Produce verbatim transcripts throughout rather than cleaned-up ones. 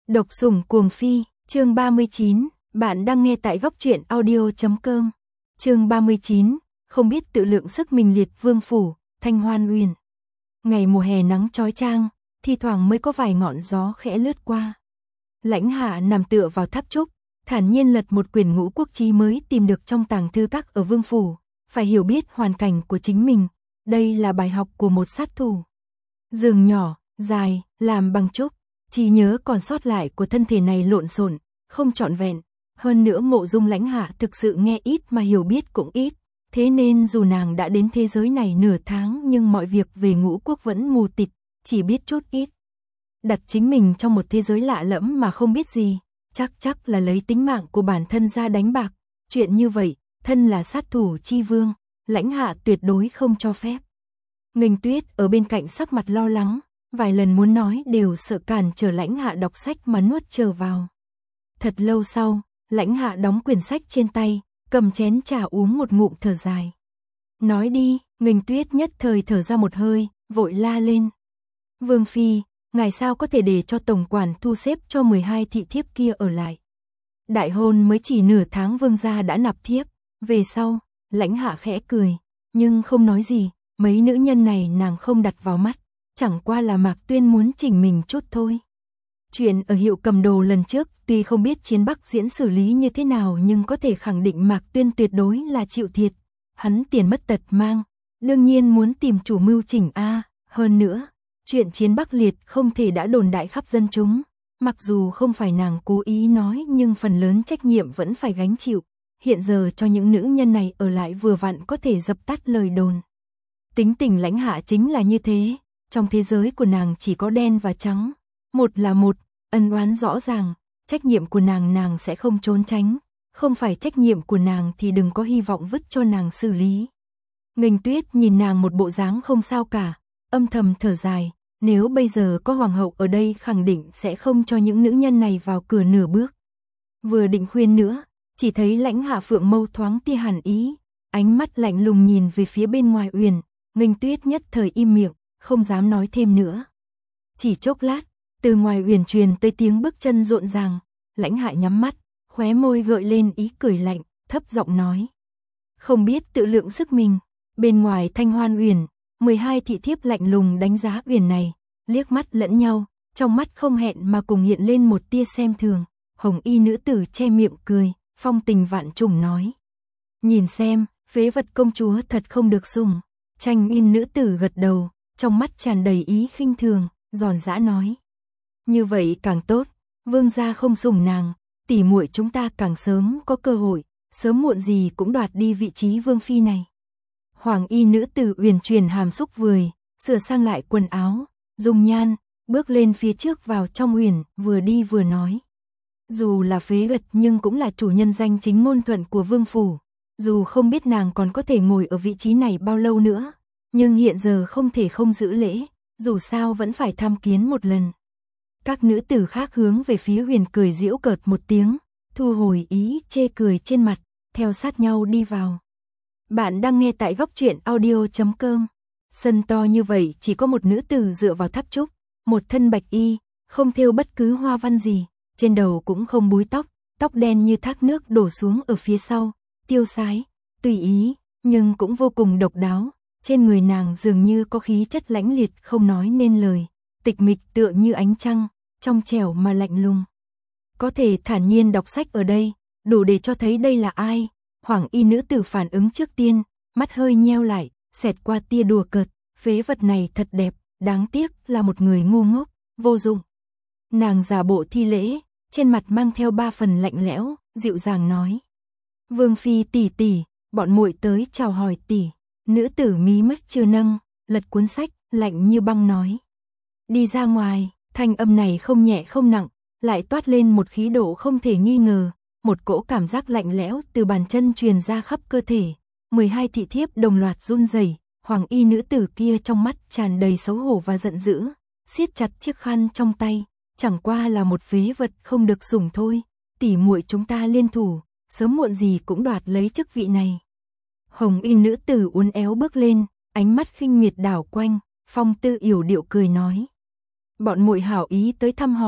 Độc sủng cuồng phi, chương ba mươi chín, bạn đang nghe tại góc truyện audio chấm com. Chương ba mươi chín, không biết tự lượng sức mình liệt vương phủ, Thanh Hoan Uyển. Ngày mùa hè nắng chói chang, thi thoảng mới có vài ngọn gió khẽ lướt qua. Lãnh Hạ nằm tựa vào tháp trúc, thản nhiên lật một quyển ngũ quốc chí mới tìm được trong tàng thư các ở vương phủ, phải hiểu biết hoàn cảnh của chính mình, đây là bài học của một sát thủ. Giường nhỏ, dài, làm bằng trúc, trí nhớ còn sót lại của thân thể này lộn xộn, không trọn vẹn, hơn nữa Mộ Dung Lãnh Hạ thực sự nghe ít mà hiểu biết cũng ít, thế nên dù nàng đã đến thế giới này nửa tháng nhưng mọi việc về ngũ quốc vẫn mù tịt, chỉ biết chút ít. Đặt chính mình trong một thế giới lạ lẫm mà không biết gì, chắc chắc là lấy tính mạng của bản thân ra đánh bạc, chuyện như vậy, thân là sát thủ chi vương, Lãnh Hạ tuyệt đối không cho phép. Nghênh Tuyết ở bên cạnh sắc mặt lo lắng, vài lần muốn nói đều sợ cản trở Lãnh Hạ đọc sách mà nuốt trở vào. Thật lâu sau, Lãnh Hạ đóng quyển sách trên tay, cầm chén trà uống một ngụm thở dài. Nói đi, Nghênh Tuyết nhất thời thở ra một hơi, vội la lên. Vương phi, ngài sao có thể để cho tổng quản thu xếp cho mười hai thị thiếp kia ở lại. Đại hôn mới chỉ nửa tháng vương gia đã nạp thiếp, về sau, Lãnh Hạ khẽ cười, nhưng không nói gì, mấy nữ nhân này nàng không đặt vào mắt, chẳng qua là Mạc Tuyên muốn chỉnh mình chút thôi. Chuyện ở hiệu cầm đồ lần trước tuy không biết Chiến Bắc diễn xử lý như thế nào nhưng có thể khẳng định Mạc Tuyên tuyệt đối là chịu thiệt, hắn tiền mất tật mang, đương nhiên muốn tìm chủ mưu chỉnh a, hơn nữa, chuyện Chiến Bắc liệt không thể đã đồn đại khắp dân chúng, mặc dù không phải nàng cố ý nói nhưng phần lớn trách nhiệm vẫn phải gánh chịu, hiện giờ cho những nữ nhân này ở lại vừa vặn có thể dập tắt lời đồn. Tính tình Lãnh Hạ chính là như thế, trong thế giới của nàng chỉ có đen và trắng, một là một, ân oán rõ ràng, trách nhiệm của nàng nàng sẽ không trốn tránh, không phải trách nhiệm của nàng thì đừng có hy vọng vứt cho nàng xử lý. Nghênh Tuyết nhìn nàng một bộ dáng không sao cả, âm thầm thở dài, nếu bây giờ có hoàng hậu ở đây khẳng định sẽ không cho những nữ nhân này vào cửa nửa bước. Vừa định khuyên nữa, chỉ thấy Lãnh Hạ phượng mâu thoáng tia hàn ý, ánh mắt lạnh lùng nhìn về phía bên ngoài Uyển, Nghênh Tuyết nhất thời im miệng, không dám nói thêm nữa. Chỉ chốc lát, từ ngoài Uyển truyền tới tiếng bước chân rộn ràng, Lãnh Hạ nhắm mắt, khóe môi gợi lên ý cười lạnh, thấp giọng nói. Không biết tự lượng sức mình, bên ngoài Thanh Hoan Uyển, mười hai thị thiếp lạnh lùng đánh giá Uyển này, liếc mắt lẫn nhau, trong mắt không hẹn mà cùng hiện lên một tia xem thường, hồng y nữ tử che miệng cười, phong tình vạn trùng nói. Nhìn xem, phế vật công chúa thật không được sủng. Tranh in nữ tử gật đầu, trong mắt tràn đầy ý khinh thường, giòn giã nói. Như vậy càng tốt, vương gia không sủng nàng, tỉ muội chúng ta càng sớm có cơ hội, sớm muộn gì cũng đoạt đi vị trí vương phi này. Hoàng y nữ tử Uyển truyền hàm xúc vười, sửa sang lại quần áo, dung nhan, bước lên phía trước vào trong Uyển, vừa đi vừa nói. Dù là phế vật nhưng cũng là chủ nhân danh chính ngôn thuận của vương phủ. Dù không biết nàng còn có thể ngồi ở vị trí này bao lâu nữa, nhưng hiện giờ không thể không giữ lễ, dù sao vẫn phải tham kiến một lần. Các nữ tử khác hướng về phía Huyền cười giễu cợt một tiếng, thu hồi ý chê cười trên mặt, theo sát nhau đi vào. Bạn đang nghe tại góc truyện audio chấm com. Sân to như vậy chỉ có một nữ tử dựa vào tháp trúc, một thân bạch y, không thêu bất cứ hoa văn gì, trên đầu cũng không búi tóc, tóc đen như thác nước đổ xuống ở phía sau. Tiêu sái, tùy ý, nhưng cũng vô cùng độc đáo, trên người nàng dường như có khí chất lãnh liệt không nói nên lời, tịch mịch tựa như ánh trăng, trong trẻo mà lạnh lùng. Có thể thản nhiên đọc sách ở đây, đủ để cho thấy đây là ai. Hoàng y nữ tử phản ứng trước tiên, mắt hơi nheo lại, xẹt qua tia đùa cợt, phế vật này thật đẹp, đáng tiếc là một người ngu ngốc, vô dụng. Nàng giả bộ thi lễ, trên mặt mang theo ba phần lạnh lẽo, dịu dàng nói. Vương phi tỷ tỷ, bọn muội tới chào hỏi tỷ. Nữ tử mí mắt chưa nâng, lật cuốn sách, lạnh như băng nói. Đi ra ngoài, thanh âm này không nhẹ không nặng, lại toát lên một khí độ không thể nghi ngờ, một cỗ cảm giác lạnh lẽo từ bàn chân truyền ra khắp cơ thể. mười hai thị thiếp đồng loạt run rẩy, hoàng y nữ tử kia trong mắt tràn đầy xấu hổ và giận dữ, siết chặt chiếc khăn trong tay, chẳng qua là một phế vật không được sủng thôi, tỷ muội chúng ta liên thủ. Sớm muộn gì cũng đoạt lấy chức vị này. Hồng y nữ tử uốn éo bước lên, ánh mắt khinh miệt đảo quanh, phong tư yểu điệu cười nói. Bọn muội hảo ý tới thăm hỏi,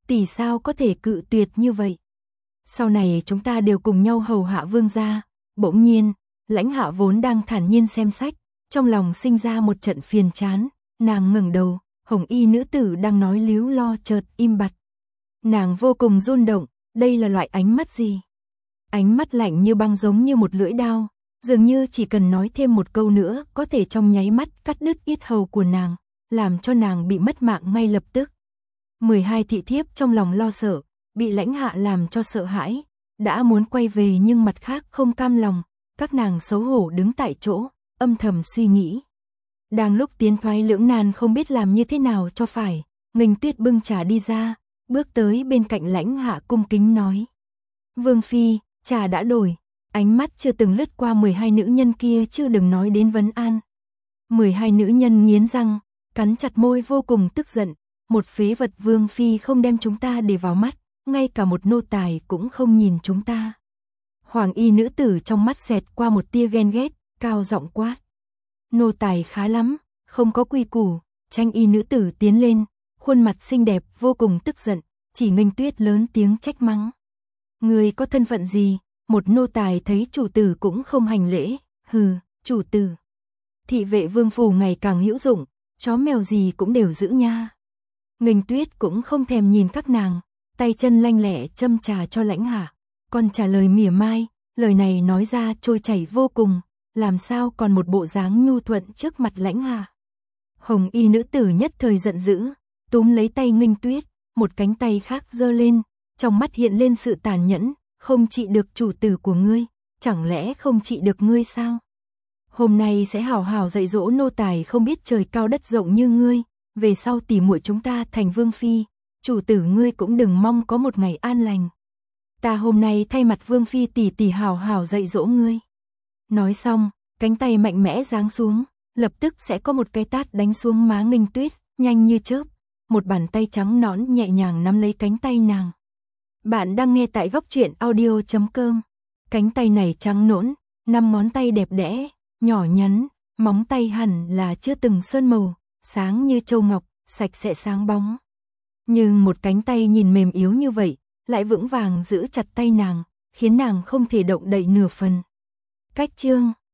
tỷ sao có thể cự tuyệt như vậy? Sau này chúng ta đều cùng nhau hầu hạ vương gia. Bỗng nhiên, Lãnh Hạ vốn đang thản nhiên xem sách, trong lòng sinh ra một trận phiền chán, nàng ngẩng đầu, hồng y nữ tử đang nói líu lo chợt im bặt. Nàng vô cùng run động, đây là loại ánh mắt gì? Ánh mắt lạnh như băng giống như một lưỡi đao, dường như chỉ cần nói thêm một câu nữa có thể trong nháy mắt cắt đứt yết hầu của nàng, làm cho nàng bị mất mạng ngay lập tức. mười hai thị thiếp trong lòng lo sợ, bị Lãnh Hạ làm cho sợ hãi, đã muốn quay về nhưng mặt khác không cam lòng, các nàng xấu hổ đứng tại chỗ, âm thầm suy nghĩ. Đang lúc tiến thoái lưỡng nan không biết làm như thế nào cho phải, Nghênh Tuyết bưng trà đi ra, bước tới bên cạnh Lãnh Hạ cung kính nói: "Vương phi, trà đã đổi." Ánh mắt chưa từng lướt qua mười hai nữ nhân kia chưa đừng nói đến vấn an. mười hai nữ nhân nghiến răng, cắn chặt môi vô cùng tức giận, một phế vật vương phi không đem chúng ta để vào mắt, ngay cả một nô tài cũng không nhìn chúng ta. Hoàng y nữ tử trong mắt xẹt qua một tia ghen ghét, cao giọng quát: "Nô tài khá lắm, không có quy củ." Tranh y nữ tử tiến lên, khuôn mặt xinh đẹp vô cùng tức giận, chỉ Nghênh Tuyết lớn tiếng trách mắng: "Người có thân phận gì? Một nô tài thấy chủ tử cũng không hành lễ." "Hừ, chủ tử. Thị vệ vương phủ ngày càng hữu dụng, chó mèo gì cũng đều giữ nha." Nghênh Tuyết cũng không thèm nhìn các nàng, tay chân lanh lẹ châm trà cho Lãnh Hạ, còn trả lời mỉa mai, lời này nói ra trôi chảy vô cùng, làm sao còn một bộ dáng nhu thuận trước mặt Lãnh Hạ. Hồng y nữ tử nhất thời giận dữ, túm lấy tay Nghênh Tuyết, một cánh tay khác giơ lên, trong mắt hiện lên sự tàn nhẫn, "Không trị được chủ tử của ngươi, chẳng lẽ không trị được ngươi sao? Hôm nay sẽ hào hào dạy dỗ nô tài không biết trời cao đất rộng như ngươi, về sau tỉ muội chúng ta thành vương phi, chủ tử ngươi cũng đừng mong có một ngày an lành. Ta hôm nay thay mặt vương phi tỷ tỷ hào hào dạy dỗ ngươi." Nói xong, cánh tay mạnh mẽ giáng xuống, lập tức sẽ có một cái tát đánh xuống má Nghênh Tuyết, nhanh như chớp, một bàn tay trắng nõn nhẹ nhàng nắm lấy cánh tay nàng. Bạn đang nghe tại góc truyện audio chấm com. Cánh tay này trắng nõn, năm ngón tay đẹp đẽ, nhỏ nhắn, móng tay hẳn là chưa từng sơn màu, sáng như châu ngọc, sạch sẽ sáng bóng. Nhưng một cánh tay nhìn mềm yếu như vậy, lại vững vàng giữ chặt tay nàng, khiến nàng không thể động đậy nửa phần. Cách chương